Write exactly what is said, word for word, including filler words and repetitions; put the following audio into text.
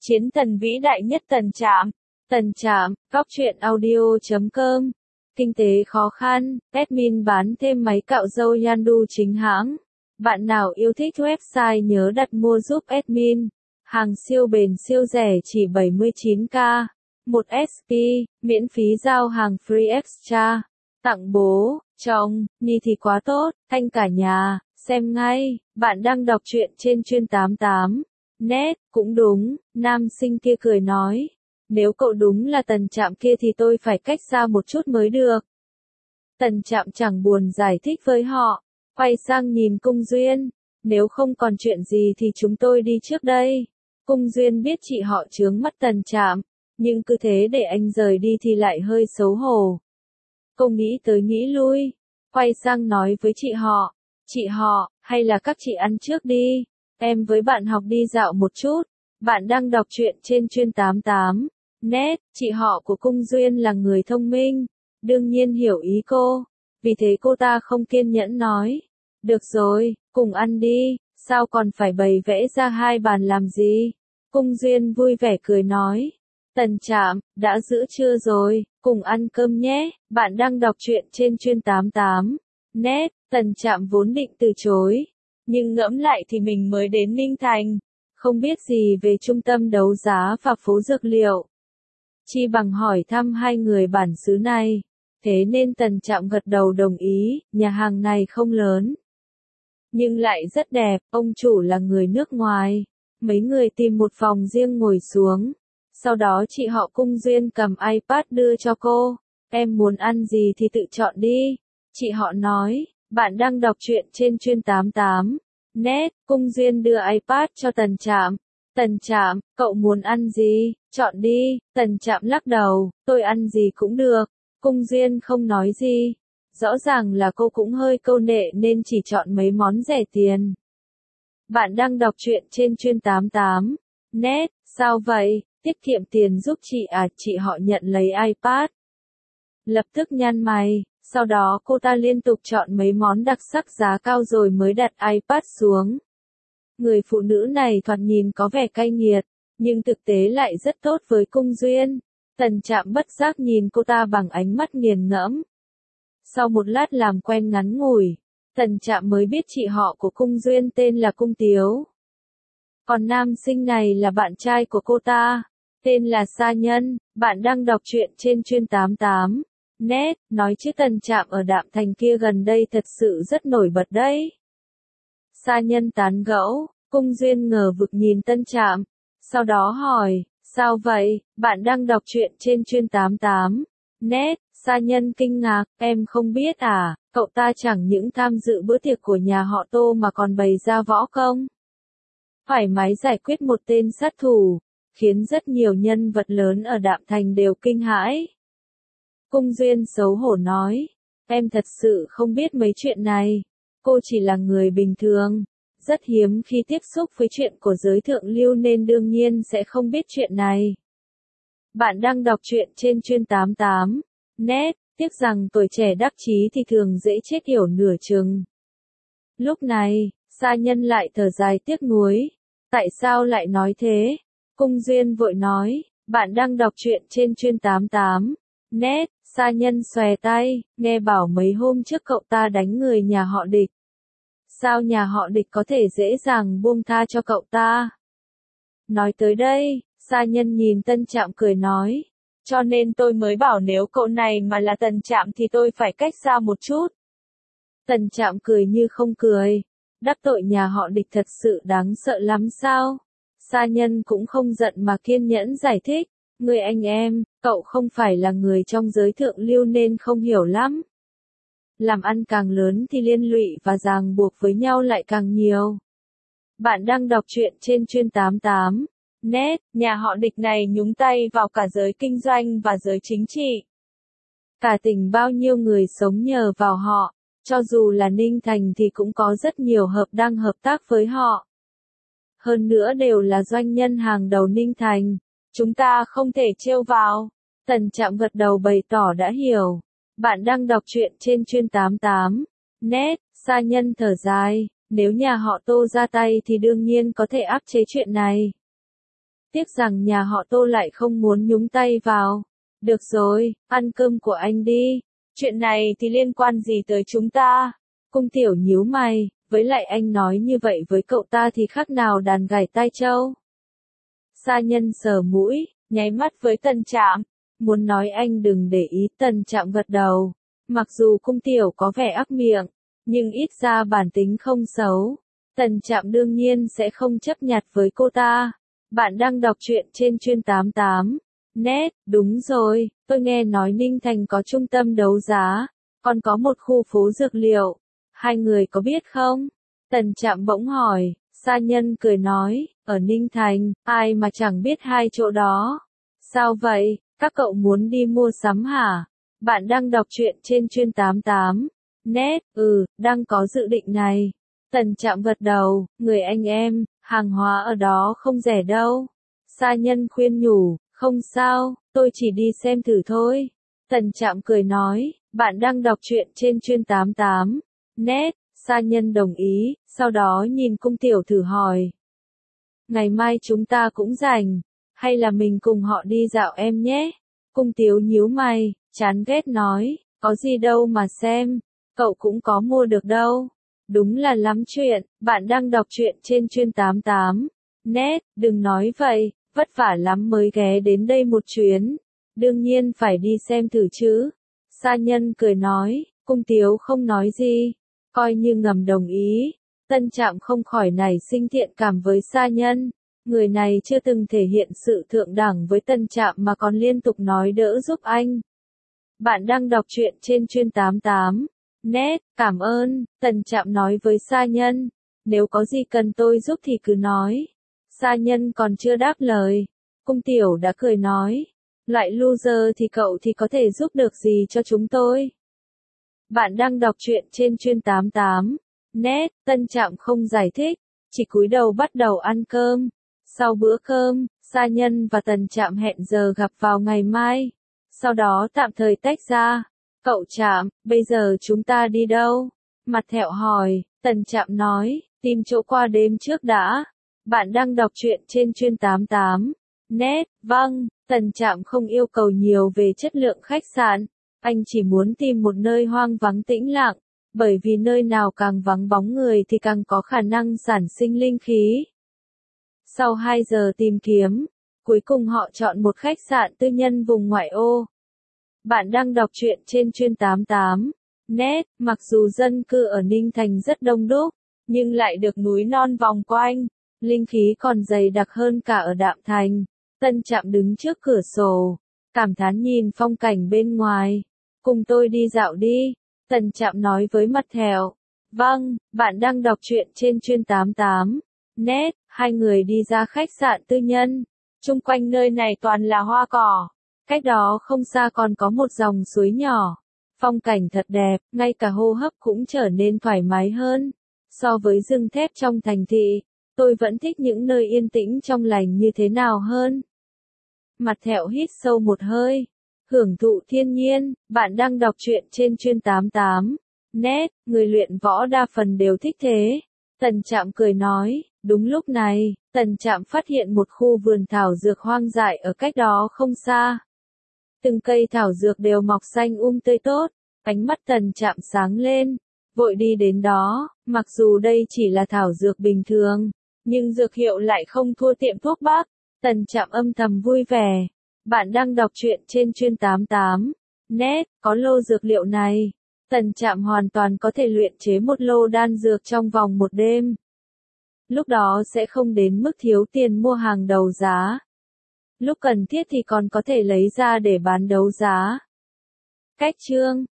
Chiến thần vĩ đại nhất Tần Trạm. Tần Trạm, góc truyện audio chấm com. Kinh tế khó khăn, admin bán thêm máy cạo râu Yandu chính hãng. Bạn nào yêu thích website nhớ đặt mua giúp admin. Hàng siêu bền siêu rẻ chỉ bảy mươi chín k. một ét pê, miễn phí giao hàng free extra. Tặng bố, chồng, Nhi thì quá tốt, thanh cả nhà, xem ngay, bạn đang đọc truyện trên chuyên tám tám. Net, cũng đúng, nam sinh kia cười nói. Nếu cậu đúng là Tần Trạm kia thì tôi phải cách xa một chút mới được. Tần Trạm chẳng buồn giải thích với họ, quay sang nhìn Cung Duyên. Nếu không còn chuyện gì thì chúng tôi đi trước đây. Cung Duyên biết chị họ chướng mắt Tần Trạm, nhưng cứ thế để anh rời đi thì lại hơi xấu hổ. Cô nghĩ tới nghĩ lui, quay sang nói với chị họ. Chị họ, hay là các chị ăn trước đi. Em với bạn học đi dạo một chút. Bạn đang đọc truyện trên chuyên tám tám. Net, chị họ của Cung Duyên là người thông minh, đương nhiên hiểu ý cô, vì thế cô ta không kiên nhẫn nói. Được rồi, cùng ăn đi, sao còn phải bày vẽ ra hai bàn làm gì? Cung Duyên vui vẻ cười nói. Tần Trạm, đã giữa trưa rồi, cùng ăn cơm nhé, bạn đang đọc truyện trên chuyên tám tám. Net, Tần Trạm vốn định từ chối, nhưng ngẫm lại thì mình mới đến Ninh Thành, không biết gì về trung tâm đấu giá và phố dược liệu. Chi bằng hỏi thăm hai người bản xứ này, thế nên Tần Trạm gật đầu đồng ý. Nhà hàng này không lớn, nhưng lại rất đẹp, ông chủ là người nước ngoài. Mấy người tìm một phòng riêng ngồi xuống, sau đó chị họ Cung Duyên cầm iPad đưa cho cô. Em muốn ăn gì thì tự chọn đi, chị họ nói. Bạn đang đọc truyện trên chuyên tám tám. Net, Cung Duyên đưa iPad cho Tần Trạm. Tần Trạm, cậu muốn ăn gì? Chọn đi. Tần Trạm lắc đầu, tôi ăn gì cũng được. Cung Duyên không nói gì. Rõ ràng là cô cũng hơi câu nệ nên chỉ chọn mấy món rẻ tiền. Bạn đang đọc truyện trên chuyên tám tám. Net, sao vậy? Tiết kiệm tiền giúp chị à? Chị họ nhận lấy iPad, lập tức nhăn mày. Sau đó cô ta liên tục chọn mấy món đặc sắc giá cao rồi mới đặt iPad xuống. Người phụ nữ này thoạt nhìn có vẻ cay nghiệt, nhưng thực tế lại rất tốt với Cung Duyên. Tần Trạm bất giác nhìn cô ta bằng ánh mắt nghiền ngẫm. Sau một lát làm quen ngắn ngủi, Tần Trạm mới biết chị họ của Cung Duyên tên là Cung Tiếu. Còn nam sinh này là bạn trai của cô ta, tên là Sa Nhân. Bạn đang đọc truyện trên chuyên tám tám. Net, nói chứ Tần Trạm ở Đạm Thành kia gần đây thật sự rất nổi bật đấy. Sa Nhân tán gẫu. Cung Duyên ngờ vực nhìn Tần Trạm, sau đó hỏi, sao vậy? Bạn đang đọc truyện trên chuyên tám tám. Net, Sa Nhân kinh ngạc, em không biết à, cậu ta chẳng những tham dự bữa tiệc của nhà họ Tô mà còn bày ra võ công. Thoải mái giải quyết một tên sát thủ, khiến rất nhiều nhân vật lớn ở Đạm Thành đều kinh hãi. Cung Duyên xấu hổ nói, em thật sự không biết mấy chuyện này, cô chỉ là người bình thường, rất hiếm khi tiếp xúc với chuyện của giới thượng lưu nên đương nhiên sẽ không biết chuyện này. Bạn đang đọc truyện trên chuyên tám tám. Net, tiếc rằng tuổi trẻ đắc chí thì thường dễ chết yểu nửa chừng. Lúc này, Sa Nhân lại thở dài tiếc nuối. Tại sao lại nói thế? Cung Duyên vội nói, bạn đang đọc truyện trên chuyên tám tám. Net, Sa Nhân xòe tay, nghe bảo mấy hôm trước cậu ta đánh người nhà họ Địch. Sao nhà họ Địch có thể dễ dàng buông tha cho cậu ta? Nói tới đây, Sa Nhân nhìn Tần Trạm cười nói, cho nên tôi mới bảo nếu cậu này mà là Tần Trạm thì tôi phải cách xa một chút. Tần Trạm cười như không cười, đắc tội nhà họ Địch thật sự đáng sợ lắm sao? Sa Nhân cũng không giận mà kiên nhẫn giải thích, người anh em, cậu không phải là người trong giới thượng lưu nên không hiểu lắm. Làm ăn càng lớn thì liên lụy và ràng buộc với nhau lại càng nhiều. Bạn đang đọc truyện trên chuyên tám tám. Net, nhà họ Địch này nhúng tay vào cả giới kinh doanh và giới chính trị. Cả tỉnh bao nhiêu người sống nhờ vào họ, cho dù là Ninh Thành thì cũng có rất nhiều hợp đang hợp tác với họ. Hơn nữa đều là doanh nhân hàng đầu Ninh Thành, chúng ta không thể trêu vào. Tần Trạm gật đầu bày tỏ đã hiểu. Bạn đang đọc truyện trên chuyên tám tám. Net, Sa Nhân thở dài, nếu nhà họ Tô ra tay thì đương nhiên có thể áp chế chuyện này. tiếc rằng nhà họ Tô lại không muốn nhúng tay vào. Được rồi, ăn cơm của anh đi. Chuyện này thì liên quan gì tới chúng ta? Cung Tiểu nhíu mày, với lại anh nói như vậy với cậu ta thì khác nào đàn gảy tai trâu. Sa Nhân sờ mũi, nháy mắt với Tần Trạm, muốn nói anh đừng để ý. Tần Trạm gật đầu, mặc dù Cung Tiểu có vẻ ác miệng, nhưng ít ra bản tính không xấu. Tần Trạm đương nhiên sẽ không chấp nhặt với cô ta. Bạn đang đọc truyện trên chuyên tám tám. Net, đúng rồi, tôi nghe nói Ninh Thành có trung tâm đấu giá, còn có một khu phố dược liệu. Hai người có biết không? Tần Trạm bỗng hỏi. Sa Nhân cười nói, ở Ninh Thành, ai mà chẳng biết hai chỗ đó. Sao vậy, các cậu muốn đi mua sắm hả? Bạn đang đọc truyện trên chuyên tám tám. Net, ừ, đang có dự định này. Tần Trạm gật đầu, người anh em, hàng hóa ở đó không rẻ đâu. Sa Nhân khuyên nhủ, không sao, tôi chỉ đi xem thử thôi. Tần Trạm cười nói, bạn đang đọc truyện trên chuyên tám tám. Net, Sa Nhân đồng ý, sau đó nhìn Cung Tiểu thử hỏi. Ngày mai chúng ta cũng rảnh, hay là mình cùng họ đi dạo em nhé? Cung Tiểu nhíu mày, chán ghét nói, có gì đâu mà xem, cậu cũng có mua được đâu. Đúng là lắm chuyện, bạn đang đọc truyện trên chuyên tám tám. Net, đừng nói vậy, vất vả lắm mới ghé đến đây một chuyến. Đương nhiên phải đi xem thử chứ. Sa Nhân cười nói, Cung Tiểu không nói gì, coi như ngầm đồng ý. Tân Trạm không khỏi nảy sinh thiện cảm với Sa Nhân. Người này chưa từng thể hiện sự thượng đẳng với Tân Trạm mà còn liên tục nói đỡ giúp anh. Bạn đang đọc truyện trên chuyên tám tám. Net, cảm ơn, Tần Trạm nói với Sa Nhân. Nếu có gì cần tôi giúp thì cứ nói. Sa Nhân còn chưa đáp lời. Cung Tiểu đã cười nói. Loại loser thì cậu thì có thể giúp được gì cho chúng tôi? Bạn đang đọc truyện trên chuyên tám tám. Net, Tân Trạm không giải thích, chỉ cúi đầu bắt đầu ăn cơm. Sau bữa cơm, Sa Nhân và Tần Trạm hẹn giờ gặp vào ngày mai. Sau đó tạm thời tách ra. Cậu Trạm, bây giờ chúng ta đi đâu? Mặt Thẹo hỏi. Tần Trạm nói, tìm chỗ qua đêm trước đã. Bạn đang đọc truyện trên chuyên tám tám. Net, vâng, Tần Trạm không yêu cầu nhiều về chất lượng khách sạn. Anh chỉ muốn tìm một nơi hoang vắng tĩnh lặng, bởi vì nơi nào càng vắng bóng người thì càng có khả năng sản sinh linh khí. Sau hai giờ tìm kiếm, cuối cùng họ chọn một khách sạn tư nhân vùng ngoại ô. Bạn đang đọc truyện trên chuyên tám tám. Net, mặc dù dân cư ở Ninh Thành rất đông đúc, nhưng lại được núi non vòng quanh, linh khí còn dày đặc hơn cả ở Đạm Thành. Tân Trạm đứng trước cửa sổ, cảm thán nhìn phong cảnh bên ngoài. Cùng tôi đi dạo đi, Tần Trạm nói với Mặt Thẹo. Vâng, bạn đang đọc truyện trên chuyên tám tám. Net, hai người đi ra khách sạn tư nhân. Chung quanh nơi này toàn là hoa cỏ. Cách đó không xa còn có một dòng suối nhỏ. Phong cảnh thật đẹp, ngay cả hô hấp cũng trở nên thoải mái hơn. So với rừng thép trong thành thị, tôi vẫn thích những nơi yên tĩnh trong lành như thế nào hơn. Mặt Thẹo hít sâu một hơi. Hưởng thụ thiên nhiên, bạn đang đọc truyện trên chuyên tám tám. Net, người luyện võ đa phần đều thích thế. Tần Trạm cười nói, đúng lúc này, Tần Trạm phát hiện một khu vườn thảo dược hoang dại ở cách đó không xa. Từng cây thảo dược đều mọc xanh um tươi tốt, ánh mắt Tần Trạm sáng lên, vội đi đến đó, mặc dù đây chỉ là thảo dược bình thường, nhưng dược hiệu lại không thua tiệm thuốc bắc. Tần Trạm âm thầm vui vẻ. Bạn đang đọc truyện trên chuyên tám tám. Net, có lô dược liệu này. Tần Trạm hoàn toàn có thể luyện chế một lô đan dược trong vòng một đêm. Lúc đó sẽ không đến mức thiếu tiền mua hàng đấu giá. Lúc cần thiết thì còn có thể lấy ra để bán đấu giá. Cách chương